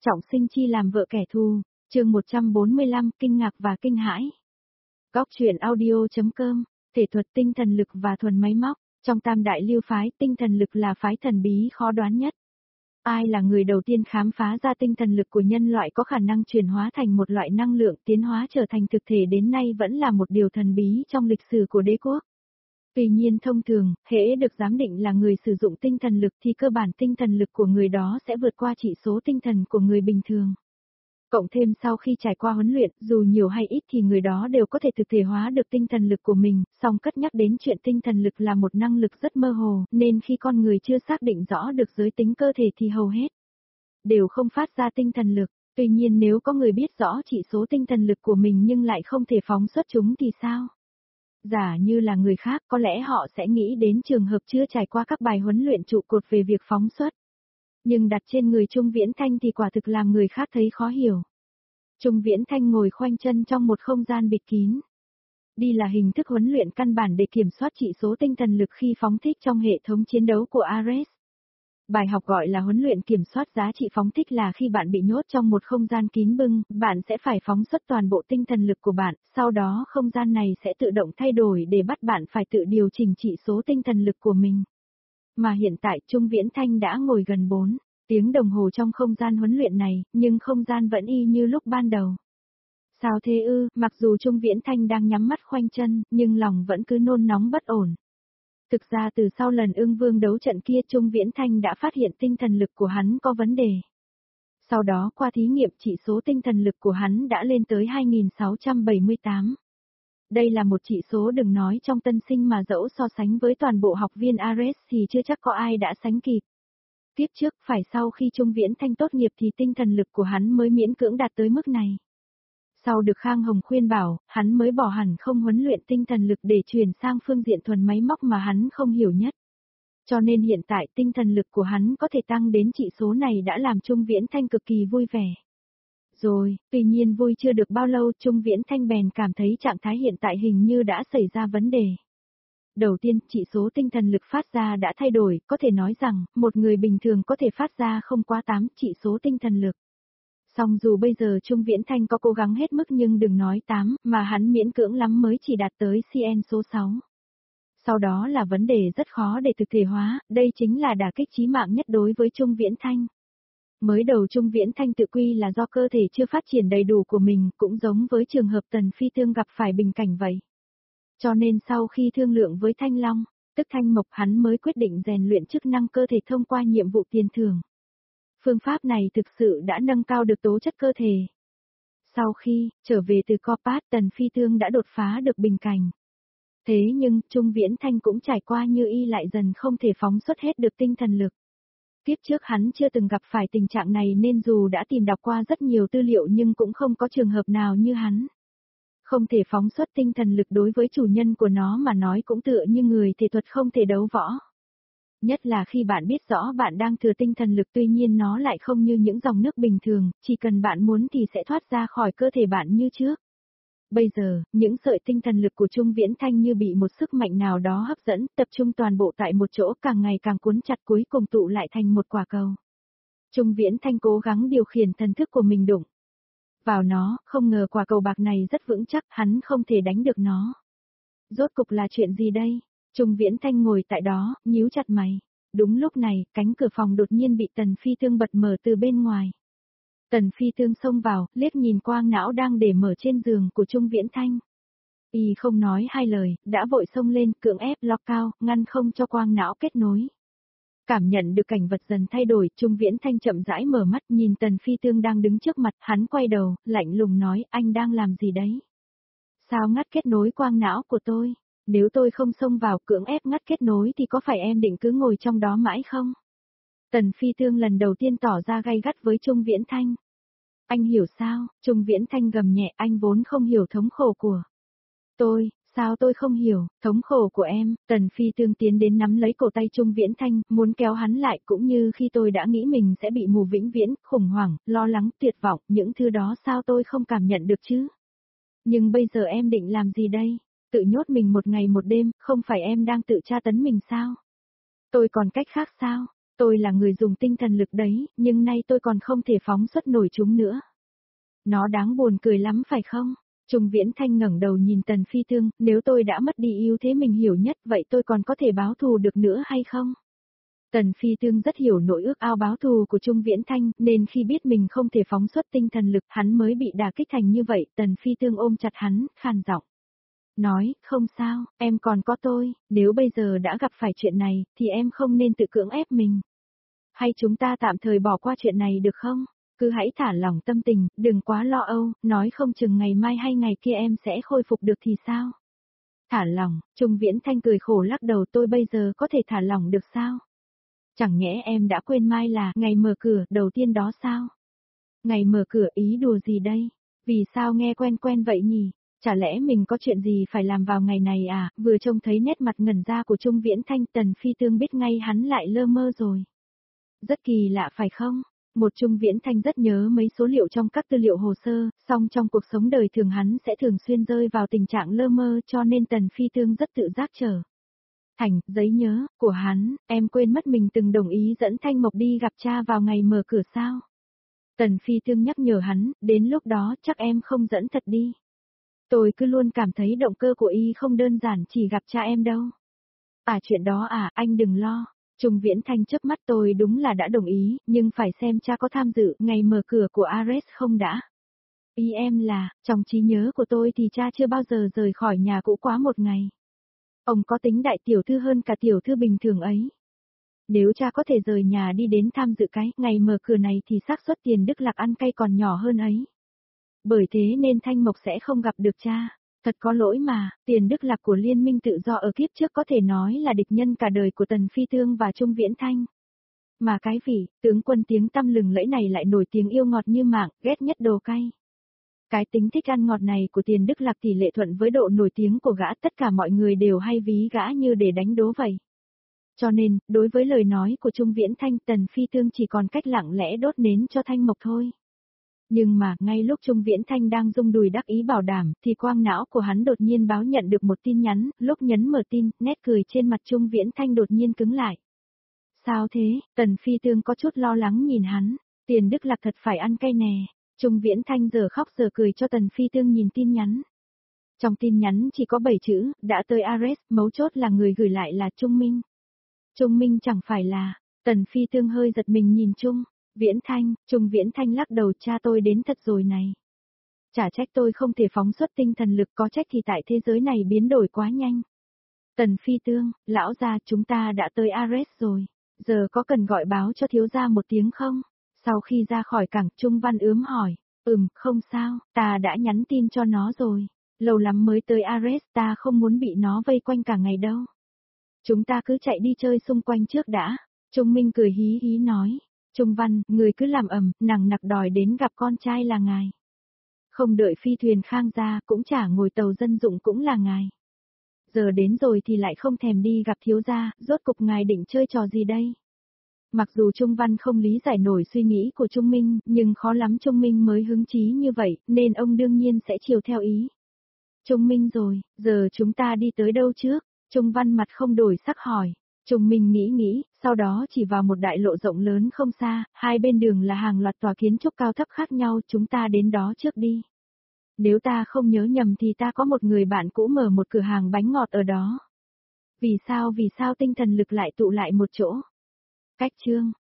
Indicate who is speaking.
Speaker 1: Trọng sinh chi làm vợ kẻ thù, chương 145, kinh ngạc và kinh hãi. Góc truyện audio.com, thể thuật tinh thần lực và thuần máy móc, trong tam đại lưu phái tinh thần lực là phái thần bí khó đoán nhất. Ai là người đầu tiên khám phá ra tinh thần lực của nhân loại có khả năng chuyển hóa thành một loại năng lượng tiến hóa trở thành thực thể đến nay vẫn là một điều thần bí trong lịch sử của đế quốc. Tuy nhiên thông thường, hễ được giám định là người sử dụng tinh thần lực thì cơ bản tinh thần lực của người đó sẽ vượt qua chỉ số tinh thần của người bình thường. Cộng thêm sau khi trải qua huấn luyện, dù nhiều hay ít thì người đó đều có thể thực thể hóa được tinh thần lực của mình, song cất nhắc đến chuyện tinh thần lực là một năng lực rất mơ hồ, nên khi con người chưa xác định rõ được giới tính cơ thể thì hầu hết đều không phát ra tinh thần lực. Tuy nhiên nếu có người biết rõ chỉ số tinh thần lực của mình nhưng lại không thể phóng xuất chúng thì sao? Giả như là người khác có lẽ họ sẽ nghĩ đến trường hợp chưa trải qua các bài huấn luyện trụ cột về việc phóng xuất. Nhưng đặt trên người Trung Viễn Thanh thì quả thực làm người khác thấy khó hiểu. Trung Viễn Thanh ngồi khoanh chân trong một không gian bịt kín. Đi là hình thức huấn luyện căn bản để kiểm soát chỉ số tinh thần lực khi phóng thích trong hệ thống chiến đấu của Ares. Bài học gọi là huấn luyện kiểm soát giá trị phóng thích là khi bạn bị nhốt trong một không gian kín bưng, bạn sẽ phải phóng xuất toàn bộ tinh thần lực của bạn, sau đó không gian này sẽ tự động thay đổi để bắt bạn phải tự điều chỉnh chỉ số tinh thần lực của mình. Mà hiện tại Trung Viễn Thanh đã ngồi gần 4 tiếng đồng hồ trong không gian huấn luyện này, nhưng không gian vẫn y như lúc ban đầu. Sao thế ư, mặc dù Trung Viễn Thanh đang nhắm mắt khoanh chân, nhưng lòng vẫn cứ nôn nóng bất ổn. Thực ra từ sau lần Ưng Vương đấu trận kia Trung Viễn Thanh đã phát hiện tinh thần lực của hắn có vấn đề. Sau đó qua thí nghiệm chỉ số tinh thần lực của hắn đã lên tới 2678. Đây là một chỉ số đừng nói trong tân sinh mà dẫu so sánh với toàn bộ học viên Ares thì chưa chắc có ai đã sánh kịp. Tiếp trước phải sau khi Trung Viễn Thanh tốt nghiệp thì tinh thần lực của hắn mới miễn cưỡng đạt tới mức này. Sau được Khang Hồng khuyên bảo, hắn mới bỏ hẳn không huấn luyện tinh thần lực để chuyển sang phương diện thuần máy móc mà hắn không hiểu nhất. Cho nên hiện tại tinh thần lực của hắn có thể tăng đến chỉ số này đã làm Trung Viễn Thanh cực kỳ vui vẻ. Rồi, tuy nhiên vui chưa được bao lâu Trung Viễn Thanh bèn cảm thấy trạng thái hiện tại hình như đã xảy ra vấn đề. Đầu tiên, chỉ số tinh thần lực phát ra đã thay đổi, có thể nói rằng, một người bình thường có thể phát ra không quá 8 chỉ số tinh thần lực. Song dù bây giờ Trung Viễn Thanh có cố gắng hết mức nhưng đừng nói 8, mà hắn miễn cưỡng lắm mới chỉ đạt tới CN số 6. Sau đó là vấn đề rất khó để thực thể hóa, đây chính là đả kích chí mạng nhất đối với Trung Viễn Thanh. Mới đầu Trung Viễn Thanh tự quy là do cơ thể chưa phát triển đầy đủ của mình, cũng giống với trường hợp Tần Phi Tương gặp phải bình cảnh vậy. Cho nên sau khi thương lượng với Thanh Long, tức Thanh Mộc hắn mới quyết định rèn luyện chức năng cơ thể thông qua nhiệm vụ tiền thưởng. Phương pháp này thực sự đã nâng cao được tố chất cơ thể. Sau khi trở về từ Copat Tần Phi Tương đã đột phá được bình cảnh. Thế nhưng Trung Viễn Thanh cũng trải qua như y lại dần không thể phóng xuất hết được tinh thần lực. Tiếp trước hắn chưa từng gặp phải tình trạng này nên dù đã tìm đọc qua rất nhiều tư liệu nhưng cũng không có trường hợp nào như hắn. Không thể phóng xuất tinh thần lực đối với chủ nhân của nó mà nói cũng tựa như người thể thuật không thể đấu võ. Nhất là khi bạn biết rõ bạn đang thừa tinh thần lực tuy nhiên nó lại không như những dòng nước bình thường, chỉ cần bạn muốn thì sẽ thoát ra khỏi cơ thể bạn như trước. Bây giờ, những sợi tinh thần lực của Trung Viễn Thanh như bị một sức mạnh nào đó hấp dẫn, tập trung toàn bộ tại một chỗ càng ngày càng cuốn chặt cuối cùng tụ lại thành một quả cầu. Trung Viễn Thanh cố gắng điều khiển thần thức của mình đụng vào nó, không ngờ quả cầu bạc này rất vững chắc, hắn không thể đánh được nó. Rốt cục là chuyện gì đây? Trung Viễn Thanh ngồi tại đó, nhíu chặt mày. Đúng lúc này, cánh cửa phòng đột nhiên bị Tần Phi Tương bật mở từ bên ngoài. Tần Phi Tương xông vào, liếc nhìn quang não đang để mở trên giường của Trung Viễn Thanh. Y không nói hai lời, đã vội xông lên, cưỡng ép lock cao, ngăn không cho quang não kết nối. Cảm nhận được cảnh vật dần thay đổi, Trung Viễn Thanh chậm rãi mở mắt nhìn Tần Phi Tương đang đứng trước mặt, hắn quay đầu, lạnh lùng nói, anh đang làm gì đấy? Sao ngắt kết nối quang não của tôi? Nếu tôi không xông vào cưỡng ép ngắt kết nối thì có phải em định cứ ngồi trong đó mãi không? Tần Phi Tương lần đầu tiên tỏ ra gay gắt với Trung Viễn Thanh. Anh hiểu sao? Trung Viễn Thanh gầm nhẹ, anh vốn không hiểu thống khổ của tôi. Sao tôi không hiểu, thống khổ của em? Tần Phi Tương tiến đến nắm lấy cổ tay Trung Viễn Thanh, muốn kéo hắn lại cũng như khi tôi đã nghĩ mình sẽ bị mù vĩnh viễn, khủng hoảng, lo lắng, tuyệt vọng, những thứ đó sao tôi không cảm nhận được chứ? Nhưng bây giờ em định làm gì đây? Tự nhốt mình một ngày một đêm, không phải em đang tự tra tấn mình sao? Tôi còn cách khác sao? Tôi là người dùng tinh thần lực đấy, nhưng nay tôi còn không thể phóng xuất nổi chúng nữa. Nó đáng buồn cười lắm phải không? Trung Viễn Thanh ngẩng đầu nhìn Tần Phi Tương, nếu tôi đã mất đi ưu thế mình hiểu nhất vậy tôi còn có thể báo thù được nữa hay không? Tần Phi Tương rất hiểu nỗi ước ao báo thù của Trung Viễn Thanh, nên khi biết mình không thể phóng xuất tinh thần lực hắn mới bị đả kích thành như vậy. Tần Phi Tương ôm chặt hắn, khàn giọng. Nói, không sao, em còn có tôi, nếu bây giờ đã gặp phải chuyện này, thì em không nên tự cưỡng ép mình. Hay chúng ta tạm thời bỏ qua chuyện này được không? Cứ hãy thả lỏng tâm tình, đừng quá lo âu, nói không chừng ngày mai hay ngày kia em sẽ khôi phục được thì sao? Thả lỏng, Trung Viễn Thanh cười khổ lắc đầu, tôi bây giờ có thể thả lỏng được sao? Chẳng nhẽ em đã quên mai là ngày mở cửa đầu tiên đó sao? Ngày mở cửa ý đùa gì đây? Vì sao nghe quen quen vậy nhỉ? Chả lẽ mình có chuyện gì phải làm vào ngày này à? Vừa trông thấy nét mặt ngẩn ra của Trung Viễn Thanh, Tần Phi Tương biết ngay hắn lại lơ mơ rồi. Rất kỳ lạ phải không? Một Trung Viễn Thanh rất nhớ mấy số liệu trong các tư liệu hồ sơ, song trong cuộc sống đời thường hắn sẽ thường xuyên rơi vào tình trạng lơ mơ, cho nên Tần Phi Tương rất tự giác trở thành giấy nhớ của hắn. Em quên mất mình từng đồng ý dẫn Thanh Mộc đi gặp cha vào ngày mở cửa sao? Tần Phi Tương nhắc nhở hắn, đến lúc đó chắc em không dẫn thật đi. Tôi cứ luôn cảm thấy động cơ của y không đơn giản chỉ gặp cha em đâu. À chuyện đó à, anh đừng lo. Trung Viễn Thanh chớp mắt, tôi đúng là đã đồng ý, nhưng phải xem cha có tham dự ngày mở cửa của Ares không đã. Ý em là, trong trí nhớ của tôi thì cha chưa bao giờ rời khỏi nhà cũ quá một ngày. Ông có tính đại tiểu thư hơn cả tiểu thư bình thường ấy. Nếu cha có thể rời nhà đi đến tham dự cái ngày mở cửa này thì xác suất Tiền Đức Lạc ăn cay còn nhỏ hơn ấy. Bởi thế nên Thanh Mộc sẽ không gặp được cha. Thật có lỗi mà, Tiền Đức Lạc của Liên minh tự do ở kiếp trước có thể nói là địch nhân cả đời của Tần Phi Tương và Trung Viễn Thanh. Mà cái vị, tướng quân tiếng tăm lừng lẫy này lại nổi tiếng yêu ngọt như mạng, ghét nhất đồ cay. Cái tính thích ăn ngọt này của Tiền Đức Lạc tỷ lệ thuận với độ nổi tiếng của gã, tất cả mọi người đều hay ví gã như để đánh đố vậy. Cho nên, đối với lời nói của Trung Viễn Thanh, Tần Phi Tương chỉ còn cách lặng lẽ đốt nến cho Thanh Mộc thôi. Nhưng mà, ngay lúc Trung Viễn Thanh đang rung đùi đắc ý bảo đảm, thì quang não của hắn đột nhiên báo nhận được một tin nhắn, lúc nhấn mở tin, nét cười trên mặt Trung Viễn Thanh đột nhiên cứng lại. Sao thế? Tần Phi Tương có chút lo lắng nhìn hắn, Tiền Đức Lạc thật phải ăn cay nè. Trung Viễn Thanh giờ khóc giờ cười cho Tần Phi Tương nhìn tin nhắn. Trong tin nhắn chỉ có 7 chữ, đã tới Ares, mấu chốt là người gửi lại là Trung Minh. Trung Minh chẳng phải là, Tần Phi Tương hơi giật mình nhìn Trung Viễn Thanh, Trung Viễn Thanh lắc đầu, cha tôi đến thật rồi này. Chả trách tôi không thể phóng xuất tinh thần lực, có trách thì tại thế giới này biến đổi quá nhanh. Tần Phi Tương, lão gia, chúng ta đã tới Ares rồi, giờ có cần gọi báo cho thiếu gia một tiếng không? Sau khi ra khỏi cảng, Trung Văn ướm hỏi, không sao, ta đã nhắn tin cho nó rồi, lâu lắm mới tới Ares, ta không muốn bị nó vây quanh cả ngày đâu. Chúng ta cứ chạy đi chơi xung quanh trước đã. Trung Minh cười hí hí nói. Trung Văn, người cứ làm ầm, nằng nặc đòi đến gặp con trai là ngài. Không đợi phi thuyền khang ra, cũng chả ngồi tàu dân dụng cũng là ngài. Giờ đến rồi thì lại không thèm đi gặp thiếu gia, rốt cục ngài định chơi trò gì đây? Mặc dù Trung Văn không lý giải nổi suy nghĩ của Trung Minh, nhưng khó lắm Trung Minh mới hứng chí như vậy, nên ông đương nhiên sẽ chiều theo ý. Trung Minh rồi, giờ chúng ta đi tới đâu trước? Trung Văn mặt không đổi sắc hỏi. Trung Minh nghĩ, sau đó chỉ vào một đại lộ rộng lớn không xa, hai bên đường là hàng loạt tòa kiến trúc cao thấp khác nhau, chúng ta đến đó trước đi. Nếu ta không nhớ nhầm thì ta có một người bạn cũ mở một cửa hàng bánh ngọt ở đó. Vì sao tinh thần lực lại tụ lại một chỗ? Cách chương